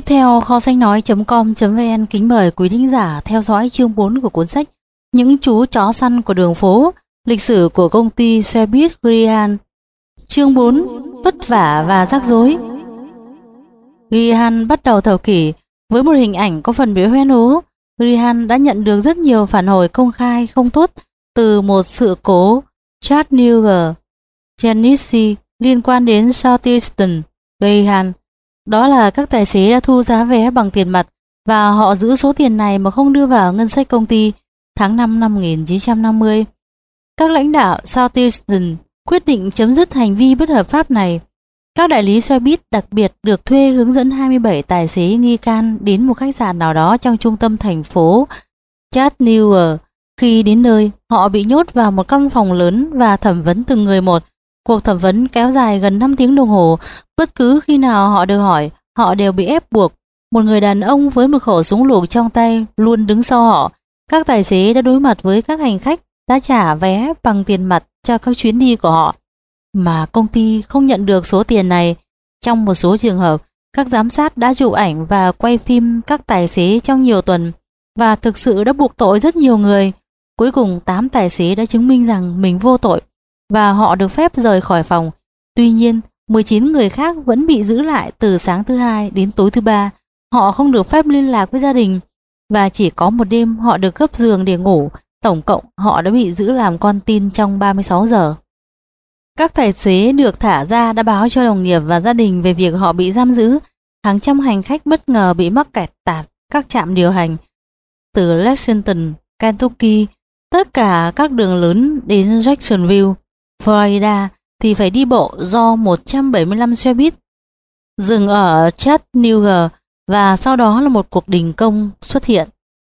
Tiếp theo, kho sách nói.com.vn kính mời quý thính giả theo dõi chương 4 của cuốn sách Những chú chó săn của đường phố, lịch sử của công ty xe buýt Greyhound. Chương 4: Vất vả và rắc rối. Greyhound bắt đầu thập kỷ với một hình ảnh có phần bị hoen ố. Greyhound đã nhận được rất nhiều phản hồi công khai không tốt từ một sự cố Chattanooga, Tennessee liên quan đến Southeastern Greyhound. Đó là các tài xế đã thu giá vé bằng tiền mặt và họ giữ số tiền này mà không đưa vào ngân sách công ty. Tháng 5 năm 1950, các lãnh đạo Southeastern quyết định chấm dứt hành vi bất hợp pháp này. Các đại lý xe buýt đặc biệt được thuê hướng dẫn 27 tài xế nghi can đến một khách sạn nào đó trong trung tâm thành phố Chattanooga. Khi đến nơi, họ bị nhốt vào một căn phòng lớn và thẩm vấn từng người một. Cuộc thẩm vấn kéo dài gần 5 tiếng đồng hồ. Bất cứ khi nào họ được hỏi, họ đều bị ép buộc. Một người đàn ông với một khẩu súng lục trong tay luôn đứng sau họ. Các tài xế đã đối mặt với các hành khách đã trả vé bằng tiền mặt cho các chuyến đi của họ, mà công ty không nhận được số tiền này. Trong một số trường hợp, các giám sát đã chụp ảnh và quay phim các tài xế trong nhiều tuần và thực sự đã buộc tội rất nhiều người. Cuối cùng 8 tài xế đã chứng minh rằng mình vô tội và họ được phép rời khỏi phòng. Tuy nhiên, 19 người khác vẫn bị giữ lại từ sáng thứ Hai đến tối thứ Ba. Họ không được phép liên lạc với gia đình và chỉ có một đêm họ được gấp giường để ngủ. Tổng cộng họ đã bị giữ làm con tin trong 36 giờ. Các tài xế được thả ra đã báo cho đồng nghiệp và gia đình về việc họ bị giam giữ. Hàng trăm hành khách bất ngờ bị mắc kẹt tại các trạm điều hành. Từ Lexington, Kentucky, tất cả các đường lớn đến Jacksonville, Florida thì phải đi bộ do 175 xe buýt dừng ở Chattanooga và sau đó là một cuộc đình công xuất hiện.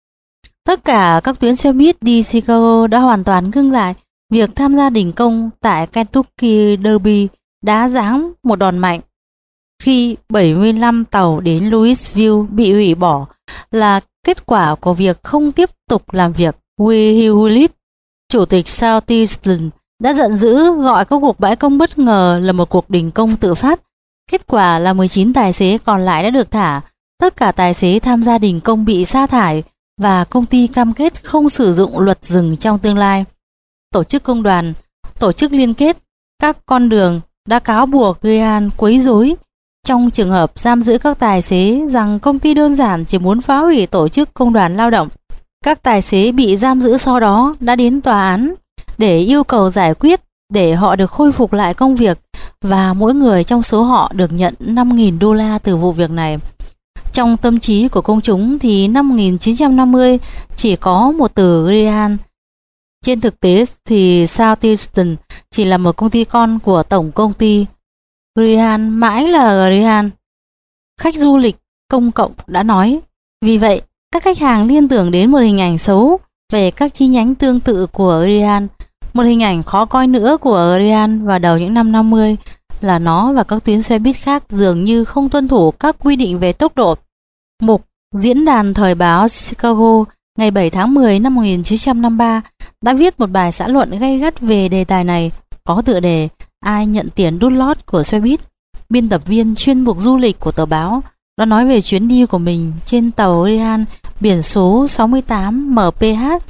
Tất cả các tuyến xe buýt đi Chicago đã hoàn toàn ngưng lại. Việc tham gia đình công tại Kentucky Derby đã giáng một đòn mạnh khi 75 tàu đến Louisville bị hủy bỏ là kết quả của việc không tiếp tục làm việc. Will Hewlett, chủ tịch Southeastern, đã giận dữ gọi các cuộc bãi công bất ngờ là một cuộc đình công tự phát. Kết quả là 19 tài xế còn lại đã được thả. Tất cả tài xế tham gia đình công bị sa thải và công ty cam kết không sử dụng luật dừng trong tương lai. Tổ chức công đoàn, tổ chức liên kết các con đường đã cáo buộc Greyhound quấy rối trong trường hợp giam giữ các tài xế rằng công ty đơn giản chỉ muốn phá hủy tổ chức công đoàn lao động. Các tài xế bị giam giữ sau đó đã đến tòa án để yêu cầu giải quyết để họ được khôi phục lại công việc và mỗi người trong số họ được nhận $5.000 từ vụ việc này. Trong tâm trí của công chúng thì năm 1950 chỉ có một từ Greyhound. Trên thực tế thì Southeastern chỉ là một công ty con của tổng công ty. Greyhound mãi là Greyhound. Khách du lịch công cộng đã nói. Vì vậy, các khách hàng liên tưởng đến một hình ảnh xấu về các chi nhánh tương tự của Greyhound. Một hình ảnh khó coi nữa của Greyhound vào đầu những năm 50 là nó và các tuyến xe buýt khác dường như không tuân thủ các quy định về tốc độ. Mục Diễn đàn Thời báo Chicago ngày 7 tháng 10 năm 1953 đã viết một bài xã luận gay gắt về đề tài này, có tựa đề Ai nhận tiền đút lót của xe buýt. Biên tập viên chuyên mục du lịch của tờ báo đã nói về chuyến đi của mình trên tàu Greyhound biển số 68 mph.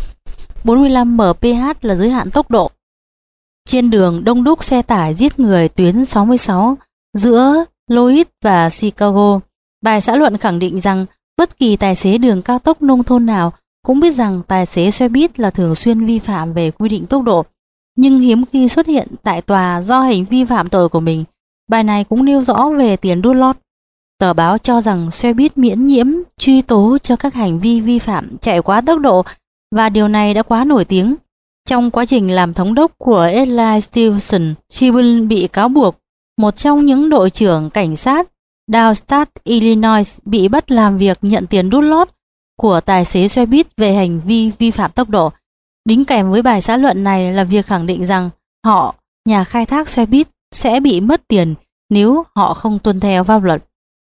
45 mph là giới hạn tốc độ. Trên đường đông đúc xe tải giết người tuyến 66 giữa Louis và Chicago. Bài xã luận khẳng định rằng bất kỳ tài xế đường cao tốc nông thôn nào cũng biết rằng tài xế xe buýt là thường xuyên vi phạm về quy định tốc độ, nhưng hiếm khi xuất hiện tại tòa do hành vi phạm tội của mình. Bài này cũng nêu rõ về tiền đút lót. Tờ báo cho rằng xe buýt miễn nhiễm truy tố cho các hành vi vi phạm chạy quá tốc độ và điều này đã quá nổi tiếng. Trong quá trình làm thống đốc của Eli Stevenson, Chibble bị cáo buộc một trong những đội trưởng cảnh sát Dowstat, Illinois bị bắt làm việc nhận tiền đút lót của tài xế xe buýt về hành vi vi phạm tốc độ. Đính kèm với bài xã luận này là việc khẳng định rằng họ, nhà khai thác xe buýt, sẽ bị mất tiền nếu họ không tuân theo pháp luật.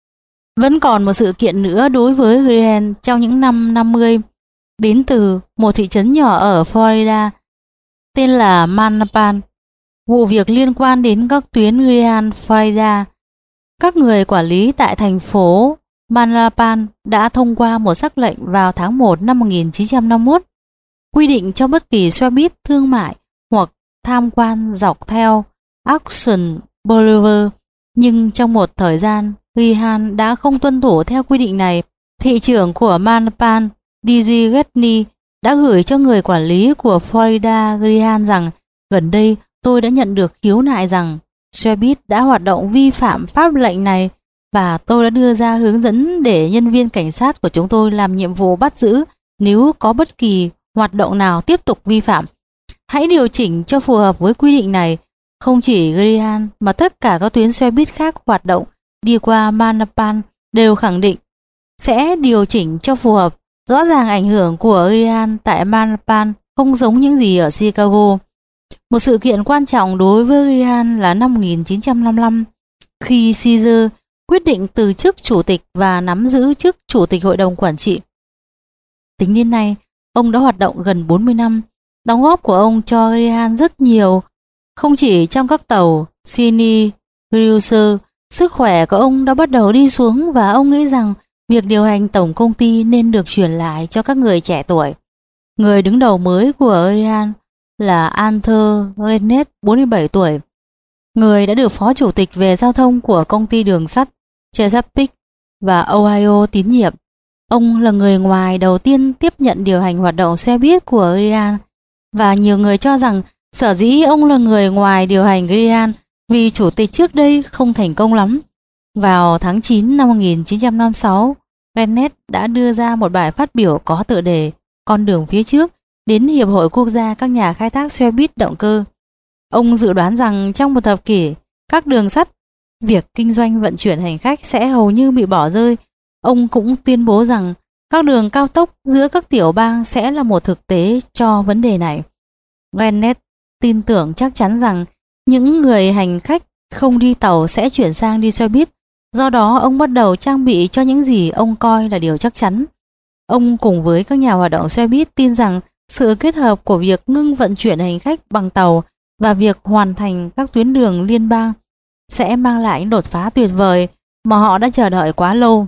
Vẫn còn một sự kiện nữa đối với Greyhound trong những năm 50, đến từ một thị trấn nhỏ ở Florida tên là Manalapan. Vụ việc liên quan đến các tuyến Greyhound Florida. Các người quản lý tại thành phố Manalapan đã thông qua một sắc lệnh vào tháng 1 năm 1951 quy định cho bất kỳ xe buýt thương mại hoặc tham quan dọc theo Ocean Boulevard, nhưng trong một thời gian, Grihan đã không tuân thủ theo quy định này. Thị trưởng của Manalapan, D.G. Getney, đã gửi cho người quản lý của Florida Grihan rằng gần đây tôi đã nhận được khiếu nại rằng xe buýt đã hoạt động vi phạm pháp lệnh này và tôi đã đưa ra hướng dẫn để nhân viên cảnh sát của chúng tôi làm nhiệm vụ bắt giữ nếu có bất kỳ hoạt động nào tiếp tục vi phạm. Hãy điều chỉnh cho phù hợp với quy định này. Không chỉ Grihan mà tất cả các tuyến xe buýt khác hoạt động đi qua Manalapan đều khẳng định sẽ điều chỉnh cho phù hợp. Rõ ràng ảnh hưởng của Grihan tại Manalapan không giống những gì ở Chicago. Một sự kiện quan trọng đối với Grihan là năm 1955 khi Caesar quyết định từ chức chủ tịch và nắm giữ chức chủ tịch hội đồng quản trị. Tính đến nay, ông đã hoạt động gần 40 năm. Đóng góp của ông cho Grihan rất nhiều, không chỉ trong các tàu Sydney Cruiser. Sức khỏe của ông đã bắt đầu đi xuống và ông nghĩ rằng việc điều hành tổng công ty nên được chuyển lại cho các người trẻ tuổi. Người đứng đầu mới của Grihan là Arthur Gannett, 47 tuổi, người đã được phó chủ tịch về giao thông của công ty đường sắt Chesapeake và Ohio tín nhiệm. Ông là người ngoài đầu tiên tiếp nhận điều hành hoạt động xe buýt của Grihan, và nhiều người cho rằng sở dĩ ông là người ngoài điều hành Grihan vì chủ tịch trước đây không thành công lắm. Vào tháng 9 năm 1956, Gannett đã đưa ra một bài phát biểu có tựa đề Con đường phía trước đến Hiệp hội Quốc gia các nhà khai thác xe buýt động cơ. Ông dự đoán rằng trong một thập kỷ, các đường sắt, việc kinh doanh vận chuyển hành khách sẽ hầu như bị bỏ rơi. Ông cũng tuyên bố rằng các đường cao tốc giữa các tiểu bang sẽ là một thực tế cho vấn đề này. Gannett tin tưởng chắc chắn rằng những người hành khách không đi tàu sẽ chuyển sang đi xe buýt. Do đó, ông bắt đầu trang bị cho những gì ông coi là điều chắc chắn. Ông cùng với các nhà hoạt động xe buýt tin rằng sự kết hợp của việc ngưng vận chuyển hành khách bằng tàu và việc hoàn thành các tuyến đường liên bang sẽ mang lại những đột phá tuyệt vời mà họ đã chờ đợi quá lâu.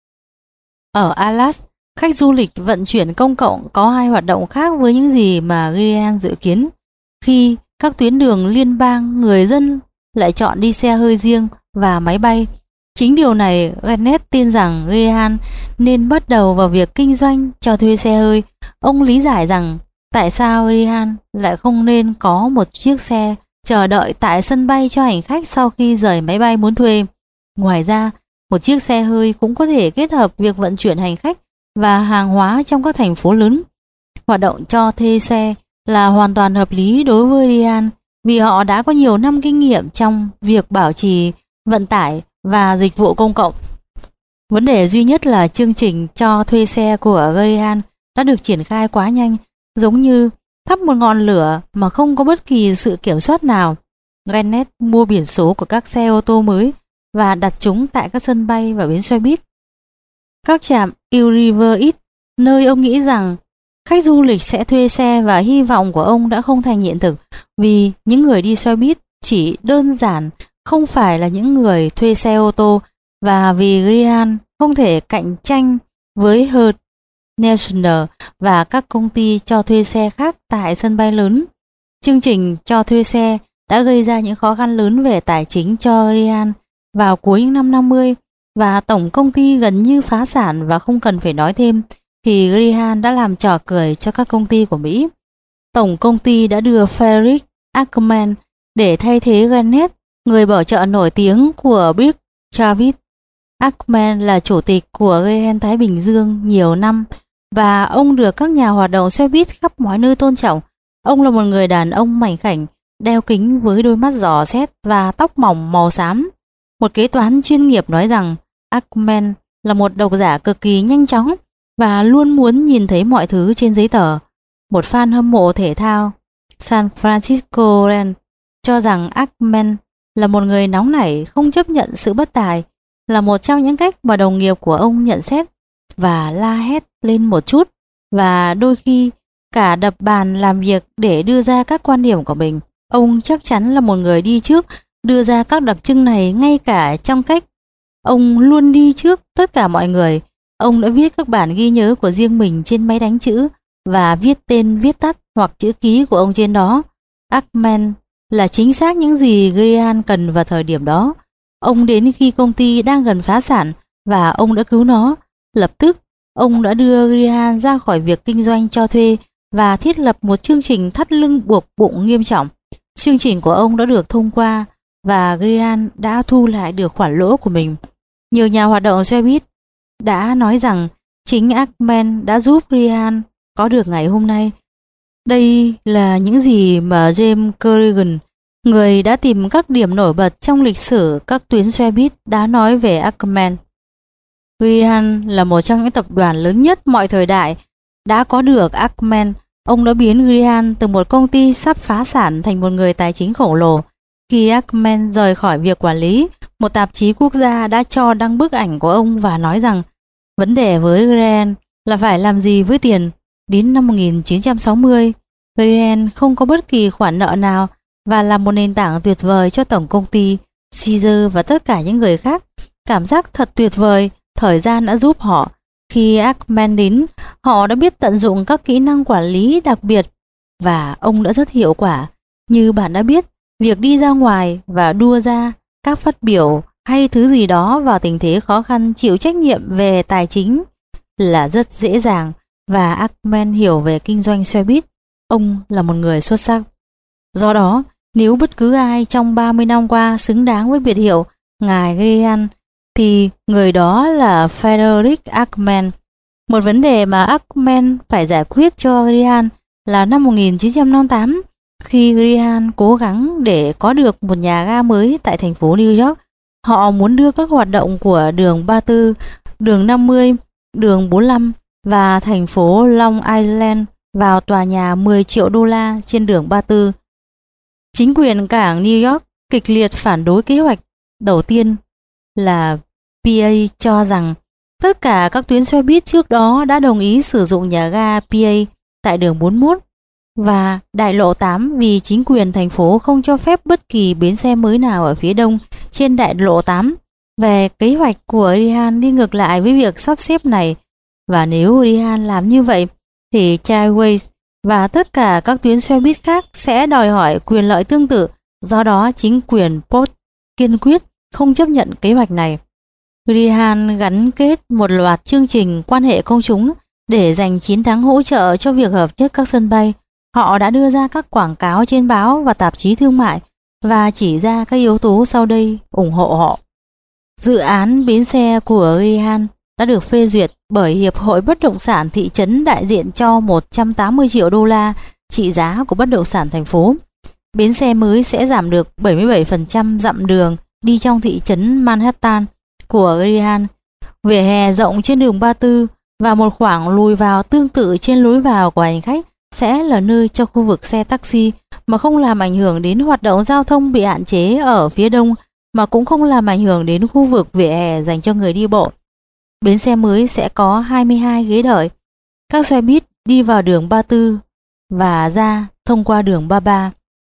Ở Dallas, khách du lịch vận chuyển công cộng có hai hoạt động khác với những gì mà Grihan dự kiến. Khi các tuyến đường liên bang, người dân lại chọn đi xe hơi riêng và máy bay. Chính điều này, Gannett tin rằng Grihan nên bắt đầu vào việc kinh doanh cho thuê xe hơi. Ông lý giải rằng tại sao Grihan lại không nên có một chiếc xe chờ đợi tại sân bay cho hành khách sau khi rời máy bay muốn thuê. Ngoài ra, một chiếc xe hơi cũng có thể kết hợp việc vận chuyển hành khách và hàng hóa trong các thành phố lớn. Hoạt động cho thuê xe là hoàn toàn hợp lý đối với Grihan vì họ đã có nhiều năm kinh nghiệm trong việc bảo trì, vận tải và dịch vụ công cộng. Vấn đề duy nhất là chương trình cho thuê xe của Grihan đã được triển khai quá nhanh, giống như thắp một ngọn lửa mà không có bất kỳ sự kiểm soát nào. Gannett mua biển số của các xe ô tô mới và đặt chúng tại các sân bay và bến xe buýt. Các trạm Eau River East, nơi ông nghĩ rằng khách du lịch sẽ thuê xe, và hy vọng của ông đã không thành hiện thực vì những người đi xe buýt chỉ đơn giản không phải là những người thuê xe ô tô, và vì Grihan không thể cạnh tranh với Hertz National và các công ty cho thuê xe khác tại sân bay lớn. Chương trình cho thuê xe đã gây ra những khó khăn lớn về tài chính cho Grihan vào cuối những năm 50 và tổng công ty gần như phá sản, và không cần phải nói thêm thì Grihan đã làm trò cười cho các công ty của Mỹ. Tổng công ty đã đưa Frederick Ackerman để thay thế Gannett, người bảo trợ nổi tiếng của Bill Travis. Ackerman là chủ tịch của Grihan Thái Bình Dương nhiều năm và ông được các nhà hoạt động xe buýt khắp mọi nơi tôn trọng. Ông là một người đàn ông mảnh khảnh, đeo kính với đôi mắt dò xét và tóc mỏng màu xám. Một kế toán chuyên nghiệp nói rằng Ackerman là một độc giả cực kỳ nhanh chóng và luôn muốn nhìn thấy mọi thứ trên giấy tờ. Một fan hâm mộ thể thao San Francisco Reds cho rằng Ackerman là một người nóng nảy, không chấp nhận sự bất tài, là một trong những cách mà đồng nghiệp của ông nhận xét và la hét lên một chút, và đôi khi cả đập bàn làm việc để đưa ra các quan điểm của mình. Ông chắc chắn là một người đi trước đưa ra các đặc trưng này ngay cả trong cách Ông luôn đi trước tất cả mọi người. Ông đã viết các bản ghi nhớ của riêng mình trên máy đánh chữ và viết tên, viết tắt hoặc chữ ký của ông trên đó. Ackman là chính xác những gì Grihan cần vào thời điểm đó. Ông đến khi công ty đang gần phá sản và ông đã cứu nó. Lập tức, ông đã đưa Grihan ra khỏi việc kinh doanh cho thuê và thiết lập một chương trình thắt lưng buộc bụng nghiêm trọng. Chương trình của ông đã được thông qua và Grihan đã thu lại được khoản lỗ của mình. Nhiều nhà hoạt động xe buýt đã nói rằng chính Ackman đã giúp Grihan có được ngày hôm nay. Đây là những gì mà James Corrigan, người đã tìm các điểm nổi bật trong lịch sử các tuyến xe buýt, đã nói về Ackman. Grihan là một trong những tập đoàn lớn nhất mọi thời đại. Đã có được Ackman, ông đã biến Grihan từ một công ty sắp phá sản thành một người tài chính khổng lồ. Khi Ackman rời khỏi việc quản lý, một tạp chí quốc gia đã cho đăng bức ảnh của ông và nói rằng vấn đề với Grihan là phải làm gì với tiền. Đến năm 1960, Grihan không có bất kỳ khoản nợ nào và là một nền tảng tuyệt vời cho tổng công ty, Caesar và tất cả những người khác. Cảm giác thật tuyệt vời, thời gian đã giúp họ. Khi Ackman đến, họ đã biết tận dụng các kỹ năng quản lý đặc biệt và ông đã rất hiệu quả. Như bạn đã biết, việc đi ra ngoài và đua ra các phát biểu hay thứ gì đó vào tình thế khó khăn, chịu trách nhiệm về tài chính là rất dễ dàng, và Ackman hiểu về kinh doanh xe buýt. Ông là một người xuất sắc. Do đó, nếu bất cứ ai trong 30 năm qua xứng đáng với biệt hiệu Ngài Grihan thì người đó là Frederick Ackman. Một vấn đề mà Ackman phải giải quyết cho Grihan là năm 1958, khi Grihan cố gắng để có được một nhà ga mới tại thành phố New York. Họ muốn đưa các hoạt động của đường 34, đường 50, đường 45 và thành phố Long Island vào tòa nhà 10 triệu đô la trên đường 34. Chính quyền cảng New York kịch liệt phản đối kế hoạch. Đầu tiên là PA cho rằng tất cả các tuyến xe buýt trước đó đã đồng ý sử dụng nhà ga PA tại đường 41 và đại lộ 8 vì chính quyền thành phố không cho phép bất kỳ bến xe mới nào ở phía đông trên đại lộ 8. Về kế hoạch của Grihan đi ngược lại với việc sắp xếp này, và nếu Grihan làm như vậy thì Trailways và tất cả các tuyến xe buýt khác sẽ đòi hỏi quyền lợi tương tự. Do đó, chính quyền Port kiên quyết không chấp nhận kế hoạch này. Grihan gắn kết một loạt chương trình quan hệ công chúng để giành chiến thắng hỗ trợ cho việc hợp nhất các sân bay. Họ đã đưa ra các quảng cáo trên báo và tạp chí thương mại và chỉ ra các yếu tố sau đây ủng hộ họ. Dự án bến xe của Grihan đã được phê duyệt bởi Hiệp hội Bất động sản thị trấn đại diện cho 180 triệu đô la trị giá của bất động sản thành phố. Bến xe mới sẽ giảm được 77% dặm đường đi trong thị trấn Manhattan của Grihan. Vỉa hè rộng trên đường 34 và một khoảng lùi vào tương tự trên lối vào của hành khách sẽ là nơi cho khu vực xe taxi mà không làm ảnh hưởng đến hoạt động giao thông bị hạn chế ở phía đông, mà cũng không làm ảnh hưởng đến khu vực vỉa hè dành cho người đi bộ. Bến xe mới sẽ có 22 ghế đợi. Các xe buýt đi vào đường 34 và ra thông qua đường 33.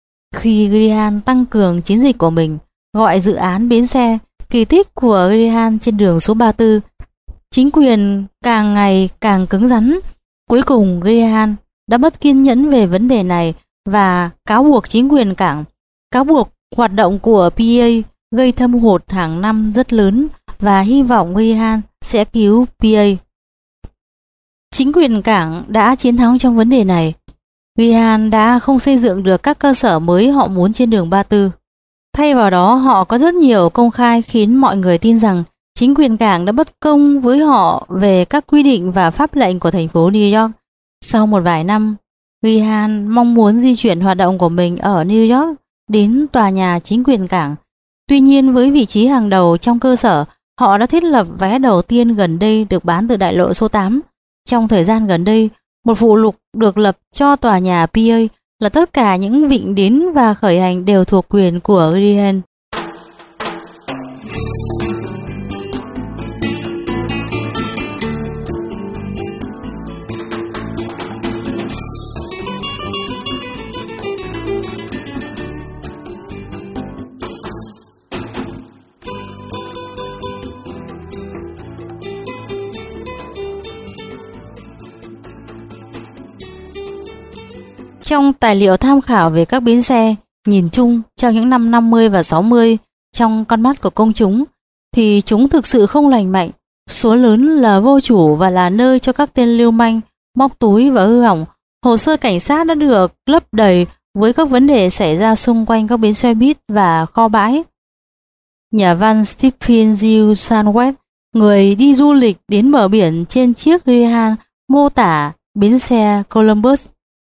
Khi Grihan tăng cường chiến dịch của mình, gọi dự án bến xe kỳ tích của Grihan trên đường số 34, chính quyền càng ngày càng cứng rắn. Cuối cùng Grihan đã mất kiên nhẫn về vấn đề này và cáo buộc chính quyền cảng. Cáo buộc hoạt động của PA gây thâm hụt hàng năm rất lớn và hy vọng Grihan sẽ cứu PA. Chính quyền cảng đã chiến thắng trong vấn đề này. Grihan đã không xây dựng được các cơ sở mới họ muốn trên đường 34. Thay vào đó, họ có rất nhiều công khai khiến mọi người tin rằng chính quyền cảng đã bất công với họ về các quy định và pháp lệnh của thành phố New York. Sau một vài năm, Grihan mong muốn di chuyển hoạt động của mình ở New York đến tòa nhà chính quyền cảng. Tuy nhiên, với vị trí hàng đầu trong cơ sở, họ đã thiết lập vé đầu tiên gần đây được bán từ đại lộ số 8. Trong thời gian gần đây, một phụ lục được lập cho tòa nhà PA là tất cả những vịnh đến và khởi hành đều thuộc quyền của Grihan. Trong tài liệu tham khảo về các bến xe, nhìn chung trong những năm 50 và 60, trong con mắt của công chúng, thì chúng thực sự không lành mạnh, số lớn là vô chủ và là nơi cho các tên lưu manh, móc túi và hư hỏng. Hồ sơ cảnh sát đã được lấp đầy với các vấn đề xảy ra xung quanh các bến xe buýt và kho bãi. Nhà văn Stephen G. Sandwell, người đi du lịch đến bờ biển trên chiếc Greyhound, mô tả bến xe Columbus,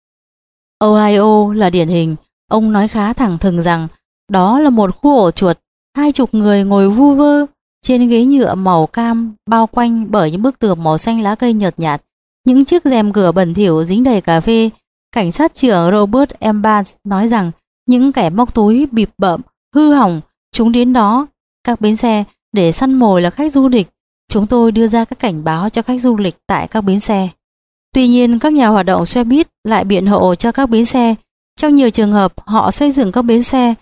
Ohio là điển hình. Ông nói khá thẳng thừng rằng đó là một khu ổ chuột, 20 người ngồi vu vơ trên ghế nhựa màu cam bao quanh bởi những bức tường màu xanh lá cây nhợt nhạt, những chiếc rèm cửa bẩn thỉu dính đầy cà phê. Cảnh sát trưởng Robert M. Barnes nói rằng những kẻ móc túi bịp bợm, hư hỏng, chúng đến đó, các bến xe, để săn mồi là khách du lịch. Chúng tôi đưa ra các cảnh báo cho khách du lịch tại các bến xe. Tuy nhiên, các nhà hoạt động xe buýt lại biện hộ cho các bến xe. Trong nhiều trường hợp, họ xây dựng các bến xe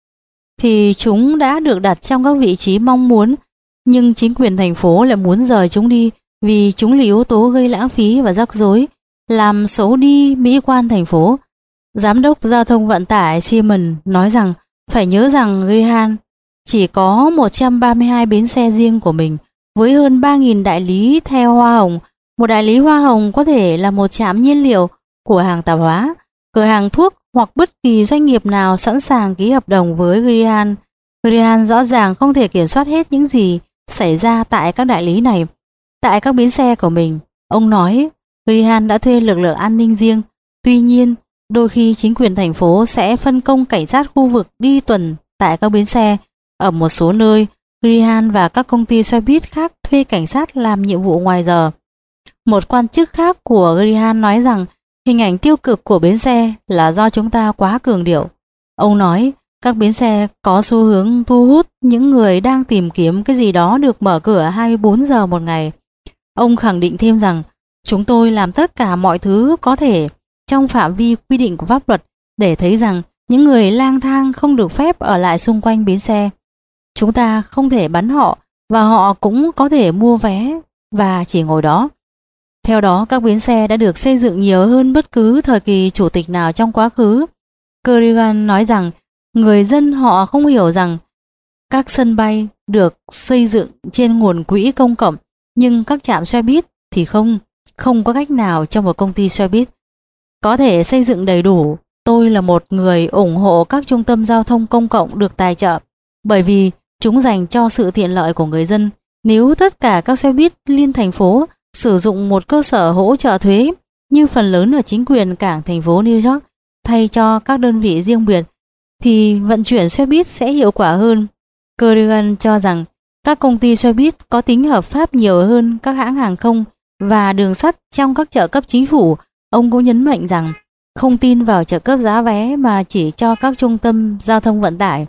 thì chúng đã được đặt trong các vị trí mong muốn, nhưng chính quyền thành phố lại muốn rời chúng đi vì chúng là yếu tố gây lãng phí và rắc rối, làm xấu đi mỹ quan thành phố. Giám đốc giao thông vận tải Simon nói rằng phải nhớ rằng Greyhound chỉ có 132 bến xe riêng của mình, với hơn 3.000 đại lý theo hoa hồng. Một đại lý hoa hồng có thể là một trạm nhiên liệu, cửa hàng tạp hóa, cửa hàng thuốc hoặc bất kỳ doanh nghiệp nào sẵn sàng ký hợp đồng với Greyhound. Greyhound rõ ràng không thể kiểm soát hết những gì xảy ra tại các đại lý này. Tại các bến xe của mình, ông nói, Greyhound đã thuê lực lượng an ninh riêng. Tuy nhiên, đôi khi chính quyền thành phố sẽ phân công cảnh sát khu vực đi tuần tại các bến xe. Ở một số nơi, Greyhound và các công ty xe buýt khác thuê cảnh sát làm nhiệm vụ ngoài giờ. Một quan chức khác của Greyhound nói rằng hình ảnh tiêu cực của bến xe là do chúng ta quá cường điệu. Ông nói các bến xe có xu hướng thu hút những người đang tìm kiếm cái gì đó được mở cửa 24 giờ một ngày. Ông khẳng định thêm rằng chúng tôi làm tất cả mọi thứ có thể trong phạm vi quy định của pháp luật để thấy rằng những người lang thang không được phép ở lại xung quanh bến xe. Chúng ta không thể bắn họ và họ cũng có thể mua vé và chỉ ngồi đó. Theo đó, các bến xe đã được xây dựng nhiều hơn bất cứ thời kỳ chủ tịch nào trong quá khứ. Kerrigan nói rằng người dân họ không hiểu rằng các sân bay được xây dựng trên nguồn quỹ công cộng, nhưng các trạm xe buýt thì không có cách nào cho một công ty xe buýt có thể xây dựng đầy đủ. Tôi là một người ủng hộ các trung tâm giao thông công cộng được tài trợ, bởi vì chúng dành cho sự tiện lợi của người dân. Nếu tất cả các xe buýt liên thành phố sử dụng một cơ sở hỗ trợ thuế như phần lớn ở chính quyền cảng thành phố New York thay cho các đơn vị riêng biệt, thì vận chuyển xe buýt sẽ hiệu quả hơn. Kerrigan cho rằng các công ty xe buýt có tính hợp pháp nhiều hơn các hãng hàng không và đường sắt trong các trợ cấp chính phủ. Ông cũng nhấn mạnh rằng không tin vào trợ cấp giá vé mà chỉ cho các trung tâm giao thông vận tải.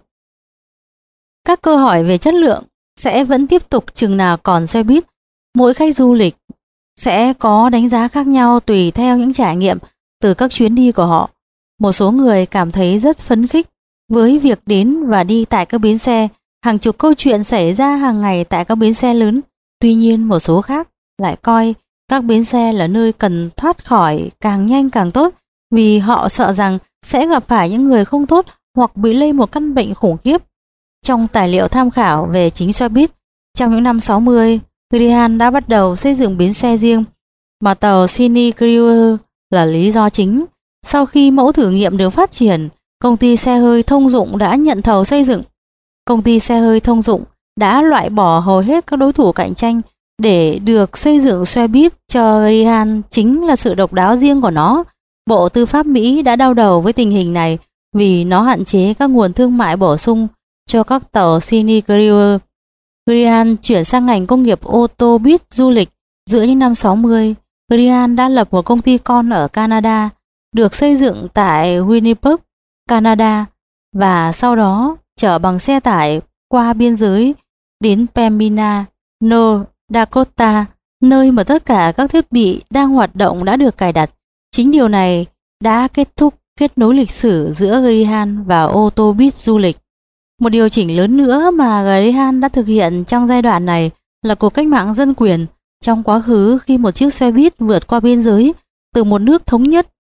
Các câu hỏi về chất lượng sẽ vẫn tiếp tục chừng nào còn xe buýt. Mỗi khách du lịch sẽ có đánh giá khác nhau tùy theo những trải nghiệm từ các chuyến đi của họ. Một số người cảm thấy rất phấn khích với việc đến và đi tại các bến xe. Hàng chục câu chuyện xảy ra hàng ngày tại các bến xe lớn. Tuy nhiên, một số khác lại coi các bến xe là nơi cần thoát khỏi càng nhanh càng tốt, vì họ sợ rằng sẽ gặp phải những người không tốt hoặc bị lây một căn bệnh khủng khiếp. Trong tài liệu tham khảo về chính xe buýt, trong những năm 60, Greyhound đã bắt đầu xây dựng bến xe riêng, mà tàu Sydney Crew là lý do chính. Sau khi mẫu thử nghiệm được phát triển, công ty xe hơi thông dụng đã nhận thầu xây dựng. Công ty xe hơi thông dụng đã loại bỏ hầu hết các đối thủ cạnh tranh để được xây dựng xe buýt cho Greyhound chính là sự độc đáo riêng của nó. Bộ Tư pháp Mỹ đã đau đầu với tình hình này vì nó hạn chế các nguồn thương mại bổ sung cho các tàu Sydney Crew. Greyhound chuyển sang ngành công nghiệp ô tô buýt du lịch giữa những năm 60. Greyhound đã lập một công ty con ở Canada, được xây dựng tại Winnipeg, Canada, và sau đó chở bằng xe tải qua biên giới đến Pembina, North Dakota, nơi mà tất cả các thiết bị đang hoạt động đã được cài đặt. Chính điều này đã kết thúc kết nối lịch sử giữa Greyhound và ô tô buýt du lịch. Một điều chỉnh lớn nữa mà Greyhound đã thực hiện trong giai đoạn này là cuộc cách mạng dân quyền. Trong quá khứ, khi một chiếc xe buýt vượt qua biên giới từ một nước thống nhất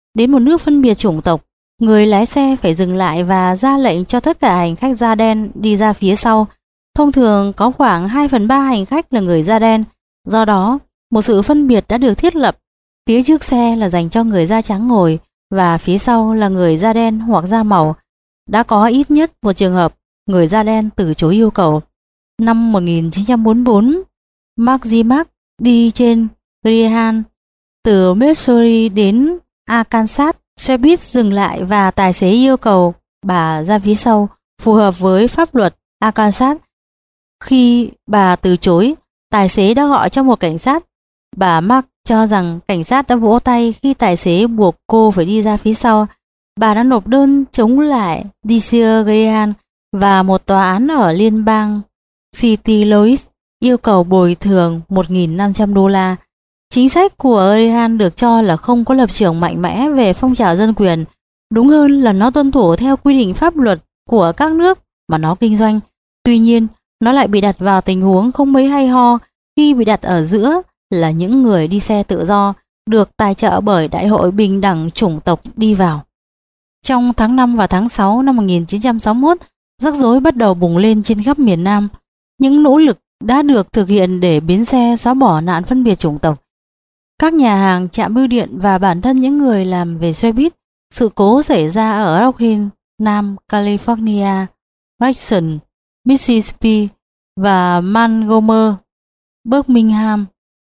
đến một nước phân biệt chủng tộc, người lái xe phải dừng lại và ra lệnh cho tất cả hành khách da đen đi ra phía sau. Thông thường có khoảng 2/3 hành khách là người da đen. Do đó, một sự phân biệt đã được thiết lập. Phía trước xe là dành cho người da trắng ngồi và phía sau là người da đen hoặc da màu. Đã có ít nhất một trường hợp người da đen từ chối yêu cầu. Năm 1944, Mark Zimak đi trên Greyhound từ Missouri đến Arkansas. Xe buýt dừng lại và tài xế yêu cầu bà ra phía sau, phù hợp với pháp luật Arkansas. Khi bà từ chối, tài xế đã gọi cho một cảnh sát. Bà Mark cho rằng cảnh sát đã vỗ tay khi tài xế buộc cô phải đi ra phía sau. Bà đã nộp đơn chống lại Deacer Greyhound và một tòa án ở liên bang St. Louis yêu cầu bồi thường $1.500. Chính sách của Greyhound được cho là không có lập trường mạnh mẽ về phong trào dân quyền. Đúng hơn là nó tuân thủ theo quy định pháp luật của các nước mà nó kinh doanh. Tuy nhiên, nó lại bị đặt vào tình huống không mấy hay ho khi bị đặt ở giữa là những người đi xe tự do được tài trợ bởi Đại hội Bình đẳng chủng tộc đi vào. Trong tháng 5 và tháng 6 năm 1961, rắc rối bắt đầu bùng lên trên khắp miền Nam. Những nỗ lực đã được thực hiện để biến xe xóa bỏ nạn phân biệt chủng tộc. Các nhà hàng, trạm bưu điện và bản thân những người làm về xe buýt. Sự cố xảy ra ở Rock Hill, Nam California, Jackson, Mississippi và Montgomery, Birmingham,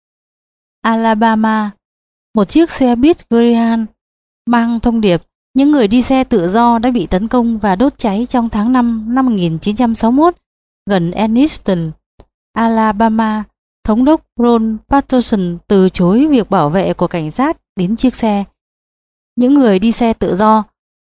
Alabama. Một chiếc xe buýt Greyhound mang thông điệp những người đi xe tự do đã bị tấn công và đốt cháy trong tháng 5 năm 1961 gần Anniston, Alabama. Thống đốc Ron Patterson từ chối việc bảo vệ của cảnh sát đến chiếc xe. Những người đi xe tự do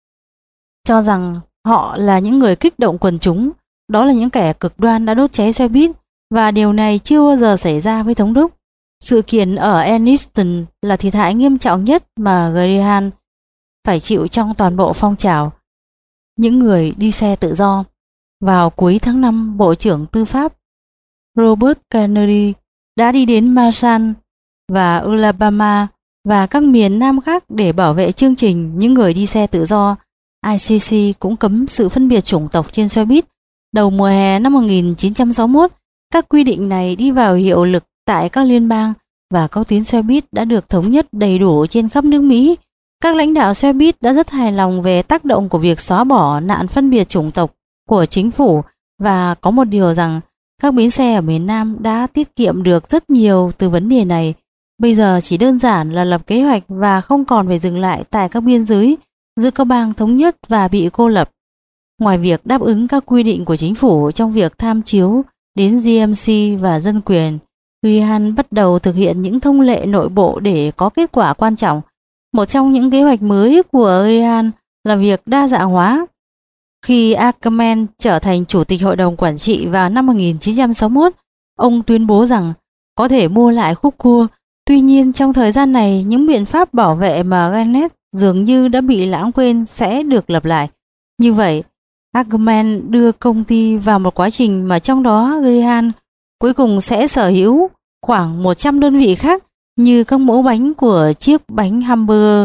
cho rằng họ là những người kích động quần chúng, đó là những kẻ cực đoan đã đốt cháy xe buýt, và điều này chưa bao giờ xảy ra với thống đốc. Sự kiện ở Anniston là thiệt hại nghiêm trọng nhất mà Greyhound phải chịu trong toàn bộ phong trào những người đi xe tự do. Vào cuối tháng 5, Bộ trưởng Tư pháp Robert Kennedy đã đi đến Marshall và Alabama và các miền Nam khác để bảo vệ chương trình những người đi xe tự do. ICC cũng cấm sự phân biệt chủng tộc trên xe buýt. Đầu mùa hè năm 1961, các quy định này đi vào hiệu lực tại các liên bang và các tuyến xe buýt đã được thống nhất đầy đủ trên khắp nước Mỹ. Các lãnh đạo xe buýt đã rất hài lòng về tác động của việc xóa bỏ nạn phân biệt chủng tộc của chính phủ, và có một điều rằng các bến xe ở miền Nam đã tiết kiệm được rất nhiều từ vấn đề này. Bây giờ chỉ đơn giản là lập kế hoạch và không còn phải dừng lại tại các biên giới giữa các bang thống nhất và bị cô lập. Ngoài việc đáp ứng các quy định của chính phủ trong việc tham chiếu đến GMC và dân quyền, Greyhound bắt đầu thực hiện những thông lệ nội bộ để có kết quả quan trọng. Một trong những kế hoạch mới của Greyhound là việc đa dạng hóa. Khi Ackerman trở thành chủ tịch hội đồng quản trị vào năm 1961, ông tuyên bố rằng có thể mua lại khúc cua. Tuy nhiên, trong thời gian này, những biện pháp bảo vệ mà Garnett dường như đã bị lãng quên sẽ được lập lại. Như vậy, Ackerman đưa công ty vào một quá trình mà trong đó Greyhound cuối cùng sẽ sở hữu khoảng 100 đơn vị khác như các mẫu bánh của chiếc bánh hamburger.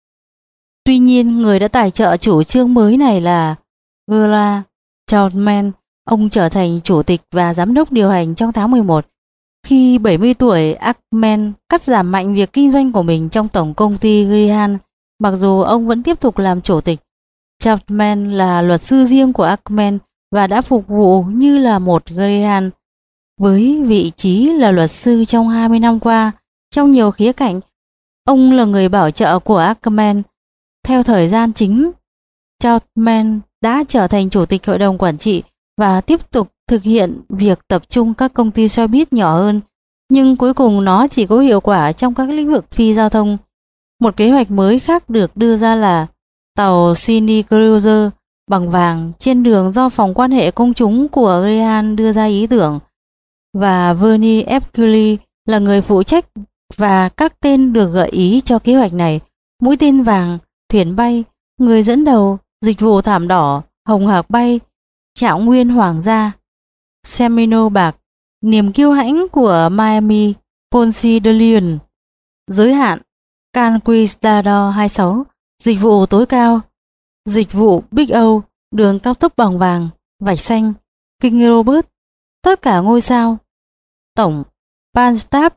Tuy nhiên, người đã tài trợ chủ trương mới này là Gerald Troutman. Ông trở thành chủ tịch và giám đốc điều hành trong tháng 11. Khi 70 tuổi, Ackerman cắt giảm mạnh việc kinh doanh của mình trong tổng công ty Greyhound, mặc dù ông vẫn tiếp tục làm chủ tịch. Troutman là luật sư riêng của Ackerman và đã phục vụ như là một Greyhound. Với vị trí là luật sư trong 20 năm qua, trong nhiều khía cạnh, ông là người bảo trợ của Ackerman. Theo thời gian chính, Troutman đã trở thành chủ tịch hội đồng quản trị và tiếp tục thực hiện việc tập trung các công ty xe buýt nhỏ hơn, nhưng cuối cùng nó chỉ có hiệu quả trong các lĩnh vực phi giao thông. Một kế hoạch mới khác được đưa ra là tàu Sydney Cruiser bằng vàng trên đường do phòng quan hệ công chúng của Greyhound đưa ra ý tưởng, và Vernie F. Kelly là người phụ trách, và các tên được gợi ý cho kế hoạch này: mũi tên vàng, thuyền bay, người dẫn đầu, dịch vụ thảm đỏ, hồng hạc bay, trạng nguyên hoàng gia, Seminole bạc, niềm kiêu hãnh của Miami, Ponce de Leon, giới hạn Conquistador 26, dịch vụ tối cao, dịch vụ Big O, đường cao tốc bằng vàng, vạch xanh, King Robert, tất cả ngôi sao, tổng, Panstab,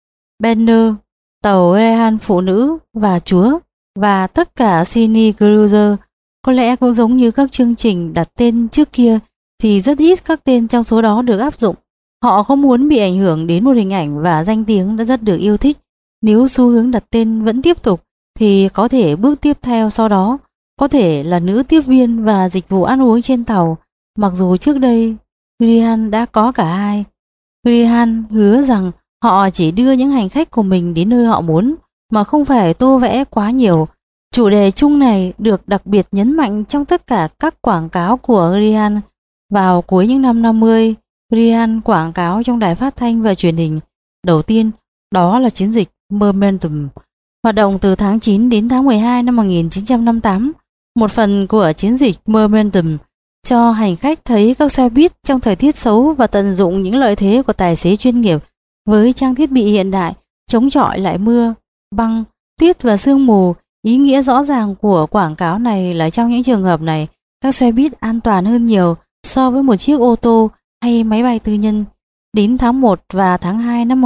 Banner, tàu Rehan phụ nữ và chúa, và tất cả Cine Cruiser. Có lẽ cũng giống như các chương trình đặt tên trước kia thì rất ít các tên trong số đó được áp dụng. Họ không muốn bị ảnh hưởng đến một hình ảnh và danh tiếng đã rất được yêu thích. Nếu xu hướng đặt tên vẫn tiếp tục thì có thể bước tiếp theo sau đó có thể là nữ tiếp viên và dịch vụ ăn uống trên tàu. Mặc dù trước đây Grihan đã có cả hai. Grihan hứa rằng họ chỉ đưa những hành khách của mình đến nơi họ muốn mà không phải tô vẽ quá nhiều. Chủ đề chung này được đặc biệt nhấn mạnh trong tất cả các quảng cáo của Grihan. Vào cuối những năm 50, Grihan quảng cáo trong đài phát thanh và truyền hình. Đầu tiên, đó là chiến dịch Momentum, hoạt động từ tháng 9 đến tháng 12 năm 1958. Một phần của chiến dịch Momentum cho hành khách thấy các xe buýt trong thời tiết xấu và tận dụng những lợi thế của tài xế chuyên nghiệp với trang thiết bị hiện đại chống chọi lại mưa, băng, tuyết và sương mù. Ý nghĩa rõ ràng của quảng cáo này là trong những trường hợp này, các xe buýt an toàn hơn nhiều so với một chiếc ô tô hay máy bay tư nhân. Đến tháng 1 và tháng 2 năm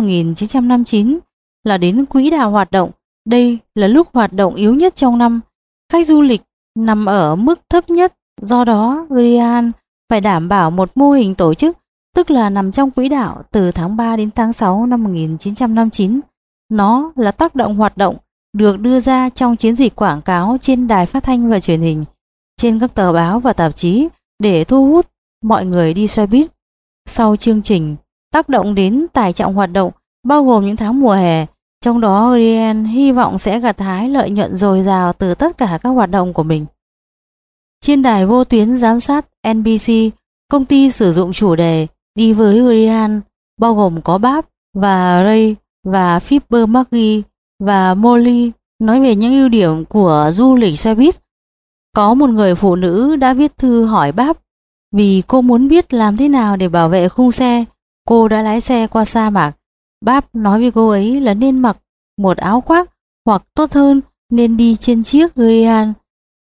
1959 là đến quỹ đạo hoạt động. Đây là lúc hoạt động yếu nhất trong năm. Khách du lịch nằm ở mức thấp nhất, do đó Grihan phải đảm bảo một mô hình tổ chức, tức là nằm trong quỹ đạo từ tháng 3 đến tháng 6 năm 1959. Nó là tác động hoạt động được đưa ra trong chiến dịch quảng cáo trên đài phát thanh và truyền hình, trên các tờ báo và tạp chí để thu hút mọi người đi xe buýt. Sau chương trình, tác động đến tải trọng hoạt động bao gồm những tháng mùa hè, trong đó Grihan hy vọng sẽ gặt hái lợi nhuận dồi dào từ tất cả các hoạt động của mình. Trên đài vô tuyến giám sát NBC, công ty sử dụng chủ đề đi với Grihan bao gồm có Bob và Ray và Fibber McGee và Molly nói về những ưu điểm của du lịch xe buýt. Có một người phụ nữ đã viết thư hỏi Bob vì cô muốn biết làm thế nào để bảo vệ khung xe. Cô đã lái xe qua sa mạc. Bob nói với cô ấy là nên mặc một áo khoác hoặc tốt hơn nên đi trên chiếc Grihan.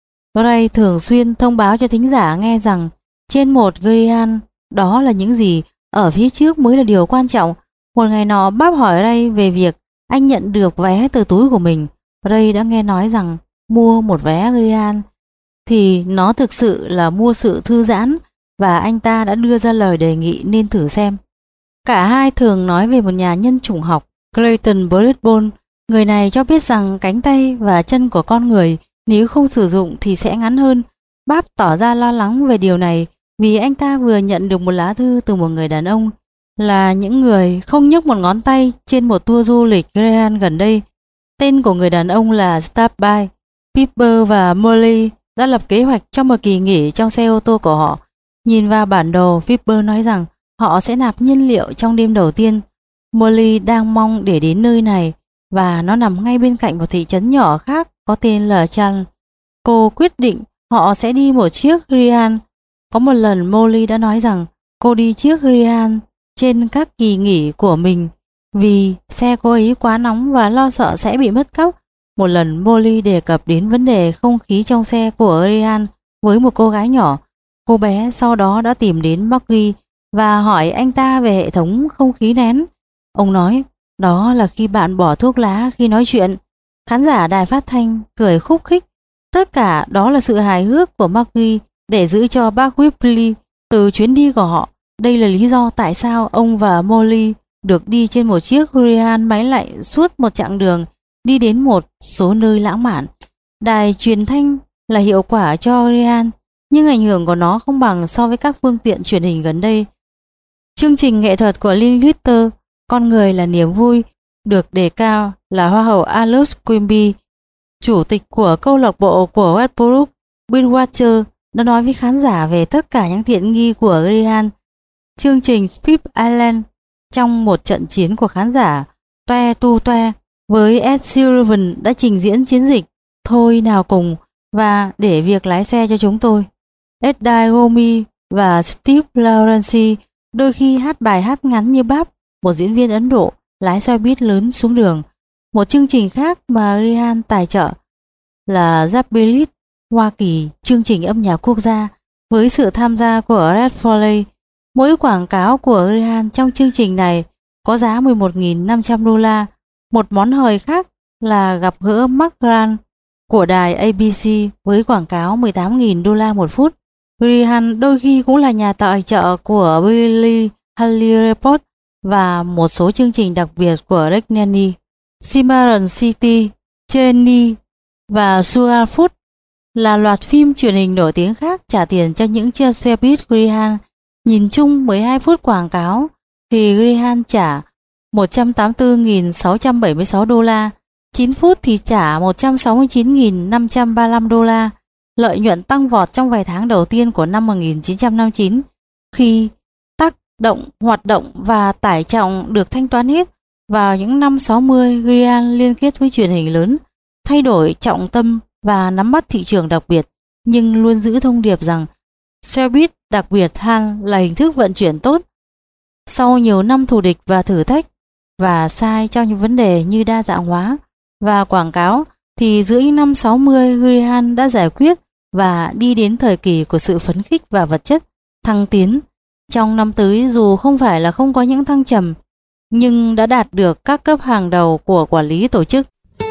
Ray thường xuyên thông báo cho thính giả nghe rằng trên một Grihan đó là những gì, ở phía trước mới là điều quan trọng. Một ngày nọ Bob hỏi Ray về việc anh nhận được vé từ túi của mình. Ray đã nghe nói rằng mua một vé Grihan thì nó thực sự là mua sự thư giãn, và anh ta đã đưa ra lời đề nghị nên thử xem. Cả hai thường nói về một nhà nhân chủng học, Clayton Bradbourne. Người này cho biết rằng cánh tay và chân của con người nếu không sử dụng thì sẽ ngắn hơn. Bob tỏ ra lo lắng về điều này vì anh ta vừa nhận được một lá thư từ một người đàn ông là những người không nhấc một ngón tay trên một tour du lịch Grihan gần đây. Tên của người đàn ông là Starby. Piper và Molly đã lập kế hoạch cho một kỳ nghỉ trong xe ô tô của họ. Nhìn vào bản đồ, Piper nói rằng họ sẽ nạp nhiên liệu trong đêm đầu tiên. Molly đang mong để đến nơi này và nó nằm ngay bên cạnh một thị trấn nhỏ khác có tên là Chan. Cô quyết định họ sẽ đi một chiếc Grihan. Có một lần Molly đã nói rằng cô đi chiếc Grihan trên các kỳ nghỉ của mình vì xe cô ấy quá nóng và lo sợ sẽ bị mất cắp. Một lần Molly đề cập đến vấn đề không khí trong xe của Grihan với một cô gái nhỏ. Cô bé sau đó đã tìm đến Marky và hỏi anh ta về hệ thống không khí nén. Ông nói đó là khi bạn bỏ thuốc lá khi nói chuyện. Khán giả đài phát thanh cười khúc khích. Tất cả đó là sự hài hước của Marky để giữ cho bác Whipley từ chuyến đi của họ. Đây là lý do tại sao ông và Molly được đi trên một chiếc Grihan máy lạnh suốt một chặng đường, đi đến một số nơi lãng mạn. Đài truyền thanh là hiệu quả cho Grihan, nhưng ảnh hưởng của nó không bằng so với các phương tiện truyền hình gần đây. Chương trình nghệ thuật của Lynn Richter, Con người là niềm vui, được đề cao là Hoa hậu Alice Quimby. Chủ tịch của câu lạc bộ của Westbrook, Bill Watcher, đã nói với khán giả về tất cả những tiện nghi của Grihan. Chương trình Spit Island trong một trận chiến của khán giả toe tu toe với Ed Sullivan đã trình diễn chiến dịch Thôi nào cùng và để việc lái xe cho chúng tôi. Eddie Gomi và Steve Lawrence đôi khi hát bài hát ngắn như Bob, một diễn viên Ấn Độ lái xe buýt lớn xuống đường. Một chương trình khác mà Grihan tài trợ là Zappelin Hoa Kỳ, chương trình âm nhạc quốc gia với sự tham gia của Red Foley. Mỗi quảng cáo của Rihanna trong chương trình này có giá 11.500 đô la. Một món hời khác là gặp gỡ Mark Grant của đài ABC với quảng cáo 18.000 đô la một phút. Rihanna đôi khi cũng là nhà tài trợ của Billie Holiday Report và một số chương trình đặc biệt của Rick Nanny, Cimarron City, Jenny và Sugar Food là loạt phim truyền hình nổi tiếng khác trả tiền cho những chiếc xe buýt Rihanna. Nhìn chung 12 phút quảng cáo thì Rihanna trả 184.676 đô la, 9 phút thì trả 169.535 đô la. Lợi nhuận tăng vọt trong vài tháng đầu tiên của năm 1959 khi tác động, hoạt động và tải trọng được thanh toán hết. Vào những năm 60, Rihanna liên kết với truyền hình lớn, thay đổi trọng tâm và nắm bắt thị trường đặc biệt, nhưng luôn giữ thông điệp rằng xe buýt đặc biệt Han là hình thức vận chuyển tốt. Sau nhiều năm thù địch và thử thách và sai trong những vấn đề như đa dạng hóa và quảng cáo, thì giữa những năm 60, Rihanna đã giải quyết và đi đến thời kỳ của sự phấn khích và vật chất thăng tiến. Trong năm tới, dù không phải là không có những thăng trầm, nhưng đã đạt được các cấp hàng đầu của quản lý tổ chức.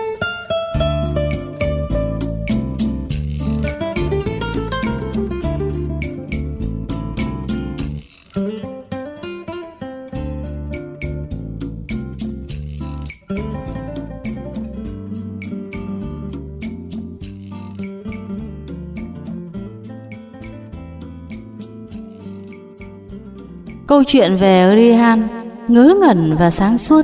Câu chuyện về Rihanna ngớ ngẩn và sáng suốt.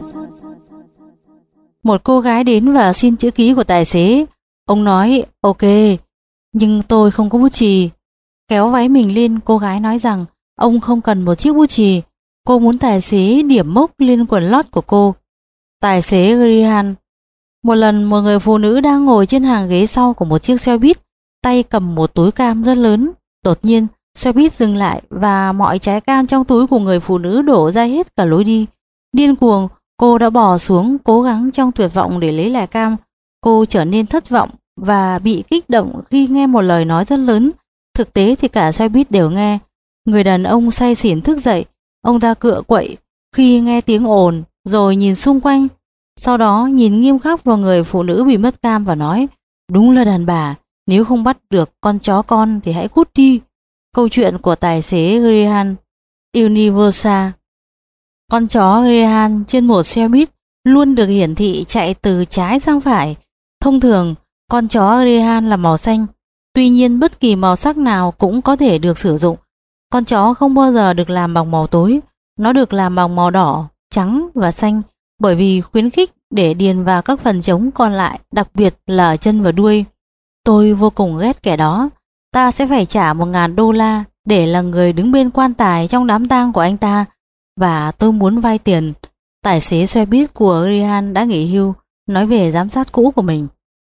Một cô gái đến và xin chữ ký của tài xế. Ông nói ok, nhưng tôi không có bút chì. Kéo váy mình lên, cô gái nói rằng ông không cần một chiếc bút chì. Cô muốn tài xế điểm mốc lên quần lót của cô. Tài xế Rihanna. Một lần một người phụ nữ đang ngồi trên hàng ghế sau của một chiếc xe buýt, tay cầm một túi cam rất lớn. Đột nhiên xe buýt dừng lại và mọi trái cam trong túi của người phụ nữ đổ ra hết cả lối đi. Điên cuồng, cô đã bò xuống, cố gắng trong tuyệt vọng để lấy lại cam. Cô trở nên thất vọng và bị kích động khi nghe một lời nói rất lớn. Thực tế thì cả xe buýt đều nghe. Người đàn ông say xỉn thức dậy. Ông ta cựa quậy khi nghe tiếng ồn, rồi nhìn xung quanh. Sau đó nhìn nghiêm khắc vào người phụ nữ bị mất cam và nói: đúng là đàn bà, nếu không bắt được con chó con thì hãy cút đi. Câu chuyện của tài xế Rihanna Universal. Con chó Rihanna trên một xe buýt luôn được hiển thị chạy từ trái sang phải. Thông thường, con chó Rihanna là màu xanh. Tuy nhiên bất kỳ màu sắc nào cũng có thể được sử dụng. Con chó không bao giờ được làm bằng màu tối. Nó được làm bằng màu đỏ, trắng và xanh, bởi vì khuyến khích để điền vào các phần trống còn lại, đặc biệt là ở chân và đuôi. Tôi vô cùng ghét kẻ đó. Ta sẽ phải trả 1.000 đô la để là người đứng bên quan tài trong đám tang của anh ta, và tôi muốn vay tiền. Tài xế xe buýt của Rihanna đã nghỉ hưu, nói về giám sát cũ của mình.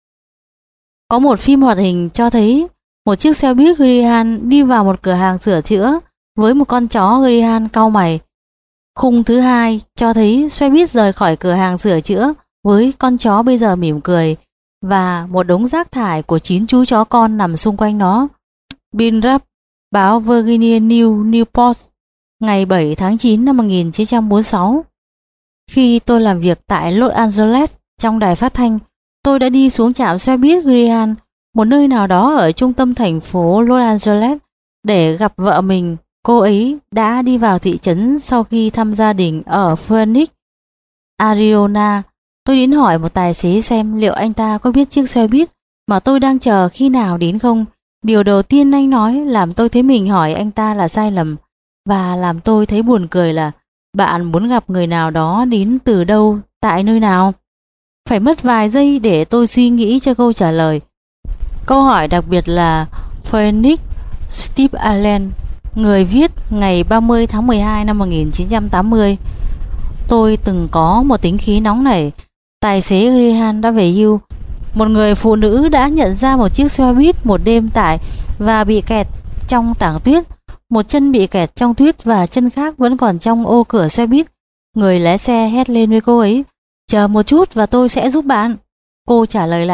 Có một phim hoạt hình cho thấy một chiếc xe buýt Rihanna đi vào một cửa hàng sửa chữa với một con chó Rihanna cau mày. Khung thứ hai cho thấy xe buýt rời khỏi cửa hàng sửa chữa với con chó bây giờ mỉm cười và một đống rác thải của 9 chú chó con nằm xung quanh nó. Bill Rapp, báo Virginia New Post, ngày 7 tháng 9 năm 1946. Khi tôi làm việc tại Los Angeles trong đài phát thanh, tôi đã đi xuống trạm xe buýt Rihanna, một nơi nào đó ở trung tâm thành phố Los Angeles, để gặp vợ mình. Cô ấy đã đi vào thị trấn sau khi thăm gia đình ở Phoenix, Arizona. Tôi đến hỏi một tài xế xem liệu anh ta có biết chiếc xe buýt mà tôi đang chờ khi nào đến không. Điều đầu tiên anh nói làm tôi thấy mình hỏi anh ta là sai lầm, và làm tôi thấy buồn cười là: bạn muốn gặp người nào đó đến từ đâu, tại nơi nào? Phải mất vài giây để tôi suy nghĩ cho câu trả lời. Câu hỏi đặc biệt là Phoenix, Steve Allen, người viết ngày 30 tháng 12 năm 1980. Tôi từng có một tính khí nóng nảy. Tài xế Rihanna đã về hưu. Một người phụ nữ đã nhận ra một chiếc xe buýt một đêm tại và bị kẹt trong tảng tuyết. Một chân bị kẹt trong tuyết và chân khác vẫn còn trong ô cửa xe buýt. Người lái xe hét lên với cô ấy: chờ một chút và tôi sẽ giúp bạn. Cô trả lời lại: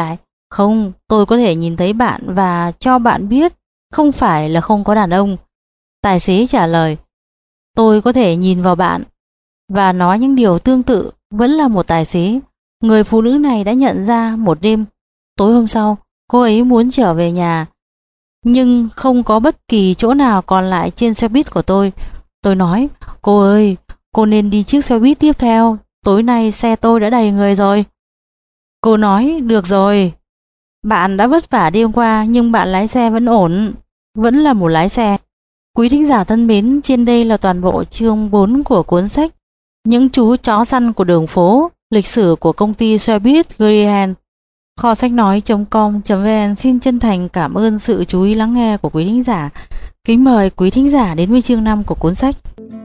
Không, tôi có thể nhìn thấy bạn và cho bạn biết không phải là không có đàn ông. Tài xế trả lời. Tôi có thể nhìn vào bạn và nói những điều tương tự, vẫn là một tài xế. Người phụ nữ này đã nhận ra một đêm. Tối hôm sau, cô ấy muốn trở về nhà, nhưng không có bất kỳ chỗ nào còn lại trên xe buýt của tôi. Tôi nói, cô ơi, cô nên đi chiếc xe buýt tiếp theo. Tối nay xe tôi đã đầy người rồi. Cô nói, được rồi. Bạn đã vất vả đêm qua nhưng bạn lái xe vẫn ổn. Vẫn là một lái xe. Quý thính giả thân mến, trên đây là toàn bộ chương 4 của cuốn sách Những chú chó săn của đường phố, lịch sử của công ty xe buýt Greyhound. Kho sách nói.com.vn xin chân thành cảm ơn sự chú ý lắng nghe của quý thính giả. Kính mời quý thính giả đến với chương 5 của cuốn sách.